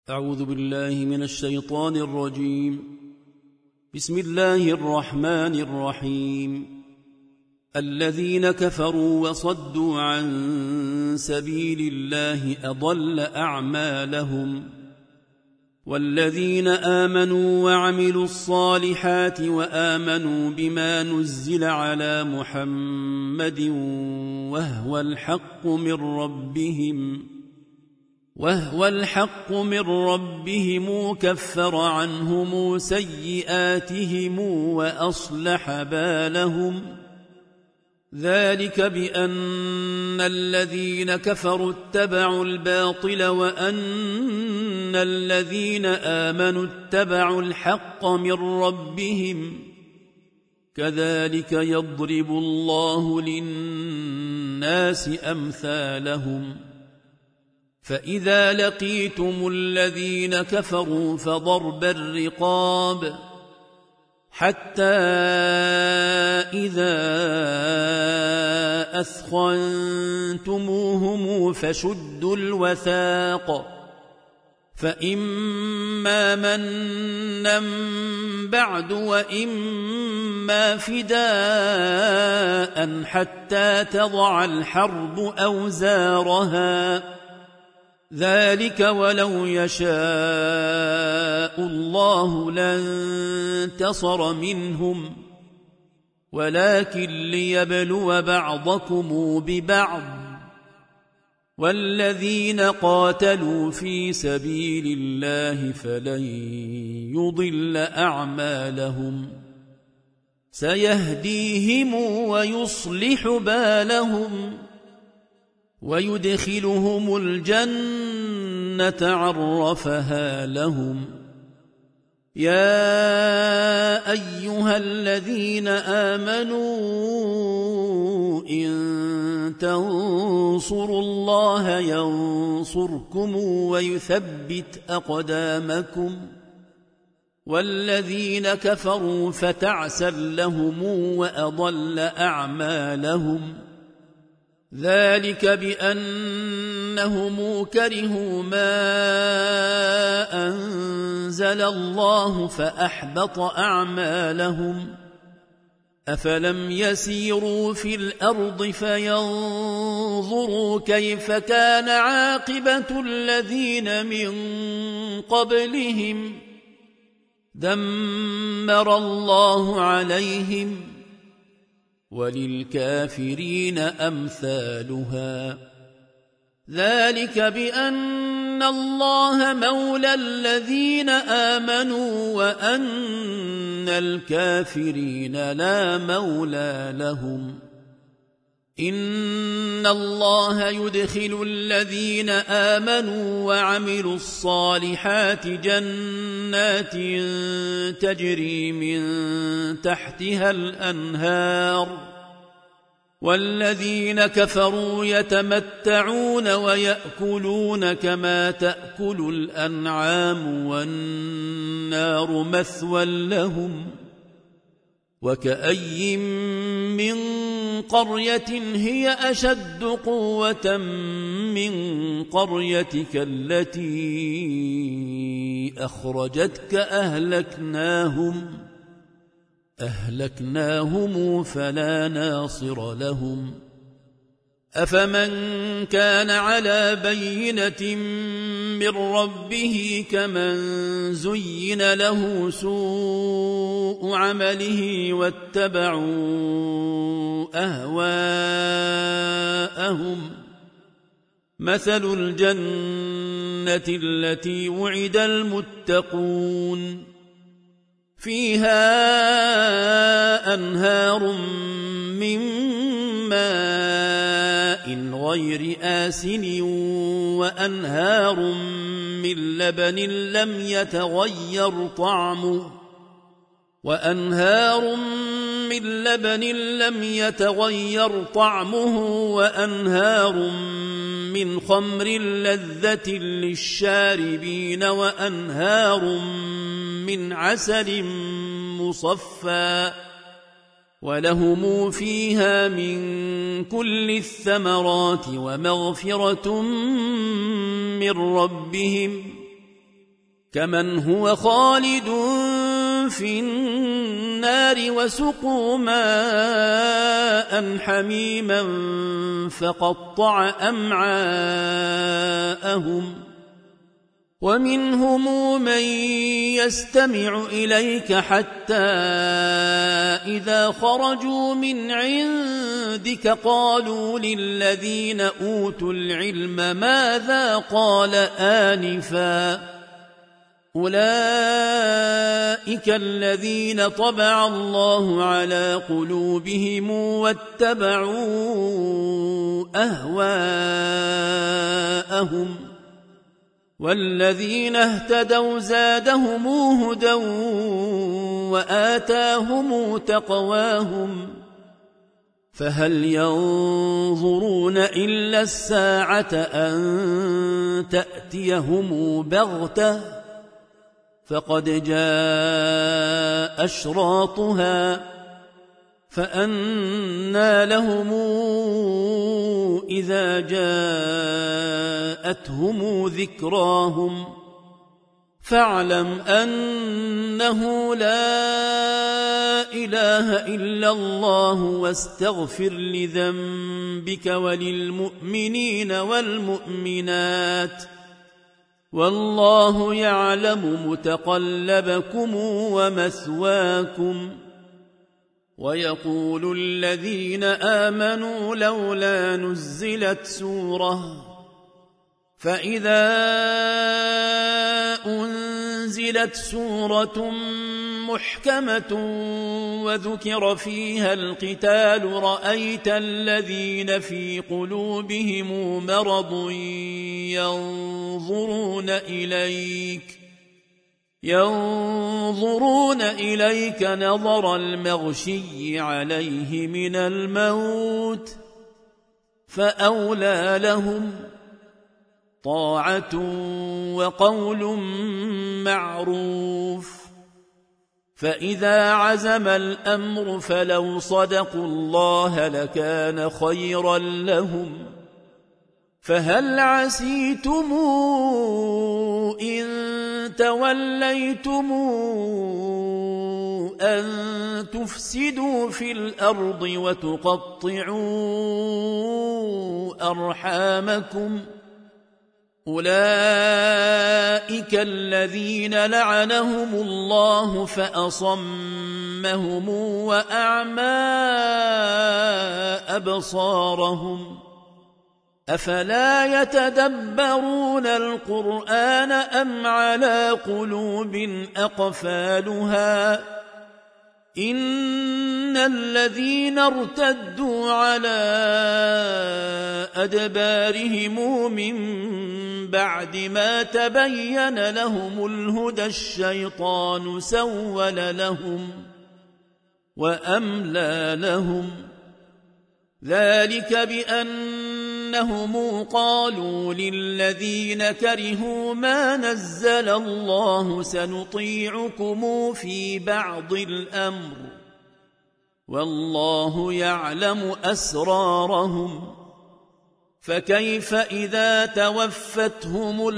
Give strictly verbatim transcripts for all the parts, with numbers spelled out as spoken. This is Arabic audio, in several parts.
أعوذ بالله من الشيطان الرجيم. بسم الله الرحمن الرحيم. الذين كفروا وصدوا عن سبيل الله أضل أعمالهم، والذين آمنوا وعملوا الصالحات وآمنوا بما نزل على محمد وهو الحق من ربهم وهو الحق من ربهم كفر عنهم سيئاتهم وأصلح بالهم. ذلك بأن الذين كفروا اتبعوا الباطل وأن الذين آمنوا اتبعوا الحق من ربهم. كذلك يضرب الله للناس أمثالهم. فإذا لقيتم الذين كفروا فضرب الرقاب حتى إذا أثخنتموهم فشدوا الوثاق، فإما منا بعد وإما فداء حتى تضع الحرب أوزارها. ذلك ولو يشاء الله لانتصر منهم، ولكن ليبلو بعضكم ببعض. والذين قاتلوا في سبيل الله فلن يضل أعمالهم، سيهديهم ويصلح بالهم ويدخلهم الجنة عرفها لهم. يا أيها الذين آمنوا إن تنصروا الله ينصركم ويثبت أقدامكم. والذين كفروا فتعسا لهم وأضل أعمالهم. ذلك بأنهم كرهوا ما أنزل الله فأحبط أعمالهم. أفلم يسيروا في الأرض فينظروا كيف كان عاقبة الذين من قبلهم. دمر الله عليهم، وللكافرين أمثالها. ذلك بأن الله مولى الذين آمنوا وأن الكافرين لا مولى لهم. إن الله يدخل الذين آمنوا وعملوا الصالحات جنات تجري من تحتها الأنهار، والذين كفروا يتمتعون ويأكلون كما تأكل الأنعام والنار مثوى لهم. وكأي من قرية هي أشد قوة من قريتك التي أخرجتك أهلكناهم أهلكناهم فلا ناصر لهم. أفمن كان على بينة من ربه كمن زين له سوء عمله واتبعوا أهواءهم. مثل الجنة التي وعد المتقون فيها أنهار من ماء غير آسن وأنهار من لبن لم يتغير طعمه وأنهار من لبن لم يتغير طعمه وأنهار من خمر لذة للشاربين وأنهار من عسل مصفى ولهم فيها من كل الثمرات ومغفرة من ربهم كمن هو خالد في النار وسقوا ماء حميما فقطع أمعاءهم ومنهم من يستمع إليك حتى إذا خرجوا من عندك قالوا للذين أوتوا العلم ماذا قال آنفا أولئك الذين طبع الله على قلوبهم واتبعوا أهواءهم والذين اهتدوا زادهم هدى وآتاهم تقواهم فهل ينظرون إلا الساعة أن تأتيهم بغتة فقد جاء أشراطها فأنى لهم إذا جاءتهم ذكراهم فاعلم أنه لا إله إلا الله واستغفر لذنبك وللمؤمنين والمؤمنات والله يعلم متقلبكم ومثواكم ويقول الذين آمنوا لولا نزلت سورة فإذا أنزلت سورة محكمة وذكر فيها القتال رأيت الذين في قلوبهم مرض ينظرون إليك ينظرون إليك نظر المغشي عليه من الموت فأولى لهم طاعة وقول معروف فإذا عزم الأمر فلو صدقوا الله لكان خيرا لهم فهل عسيتم إن توليتم أن تفسدوا في الأرض وتقطعوا أرحامكم أولئك الذين لعنهم الله فأصمهم وأعمى أبصارهم أفلا يتدبرون القرآن أم على قلوب أقفالها إن الذين ارتدوا على أدبارهم من بعد ما تبين لهم الهدى الشيطان سول لهم وأملى لهم ذلك بأنهم قالوا للذين كرهوا ما نزل الله سنطيعكم في بعض الأمر والله يعلم أسرارهم فكيف إذا توفتهم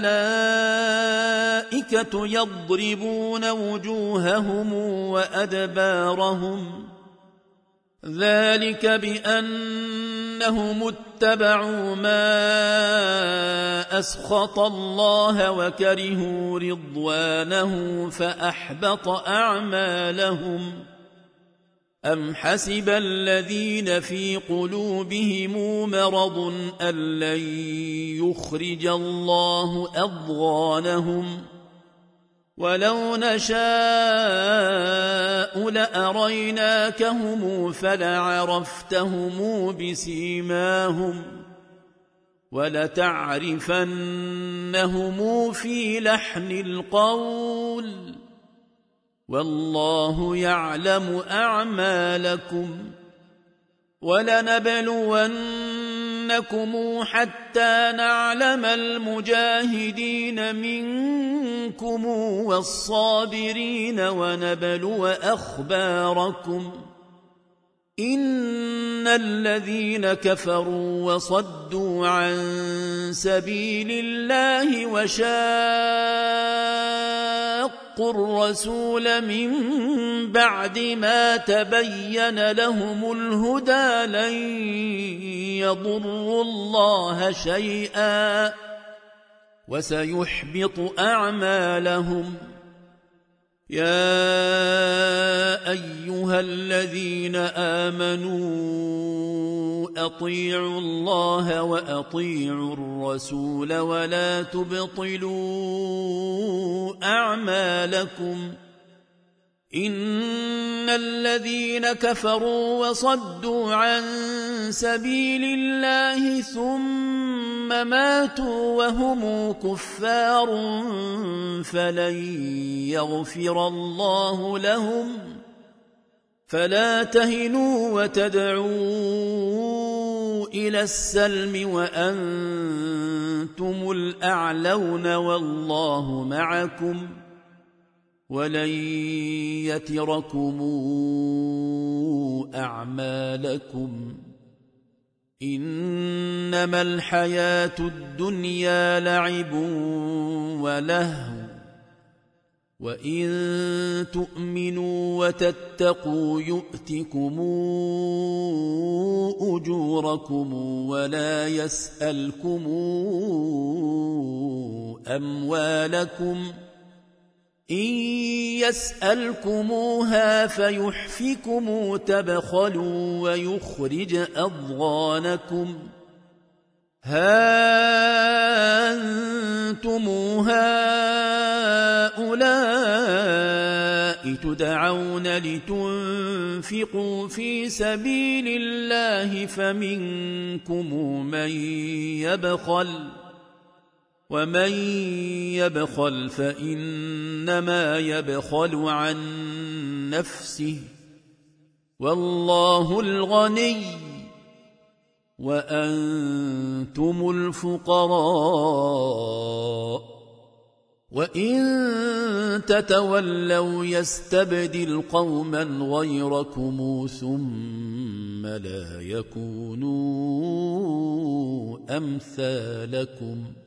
الملائكة يضربون وجوههم وأدبارهم ذلك بأنهم اتبعوا ما أسخط الله وكرهوا رضوانه فأحبط أعمالهم أم حسب الذين في قلوبهم مرض أن لن يخرج الله أضغانهم ولو نشاء لأريناكهم فلعرفتهم بسيماهم ولتعرفنهم في لحن القول والله يعلم أعمالكم ولنبلونكم حتى نعلم المجاهدين منكم والصابرين ونبلو أخباركم إن الذين كفروا وصدوا عن سبيل الله وشاقوا شاقوا الرسول من بعد ما تبين لهم الهدى لن يضروا الله شيئا وسيحبط أعمالهم. يا أيها الذين آمنوا أطيعوا الله وأطيعوا الرسول ولا تبطلوا أعمالكم. إن الذين كفروا وصدوا عن سبيل الله ثم ماتوا وهم كفار فلن يغفر الله لهم. فلا تهنوا وتدعوا إلى السلم وأنتم الأعلون والله معكم ولن يتركم أعمالكم. إنما الحياة الدنيا لعب ولهو وإن تؤمنوا وتتقوا يؤتكم أجوركم ولا يسألكم أموالكم. إن يسألكموها فيحفكم تبخلوا ويخرج أضغانكم. ها أنتم هؤلاء تدعون لتنفقوا في سبيل الله فمنكم من يبخل ومن يبخل فإنما يبخل عن نفسه والله الغني وأنتم الفقراء. وإن تتولوا يستبدل قوما غيركم ثم لا يكونوا أمثالكم.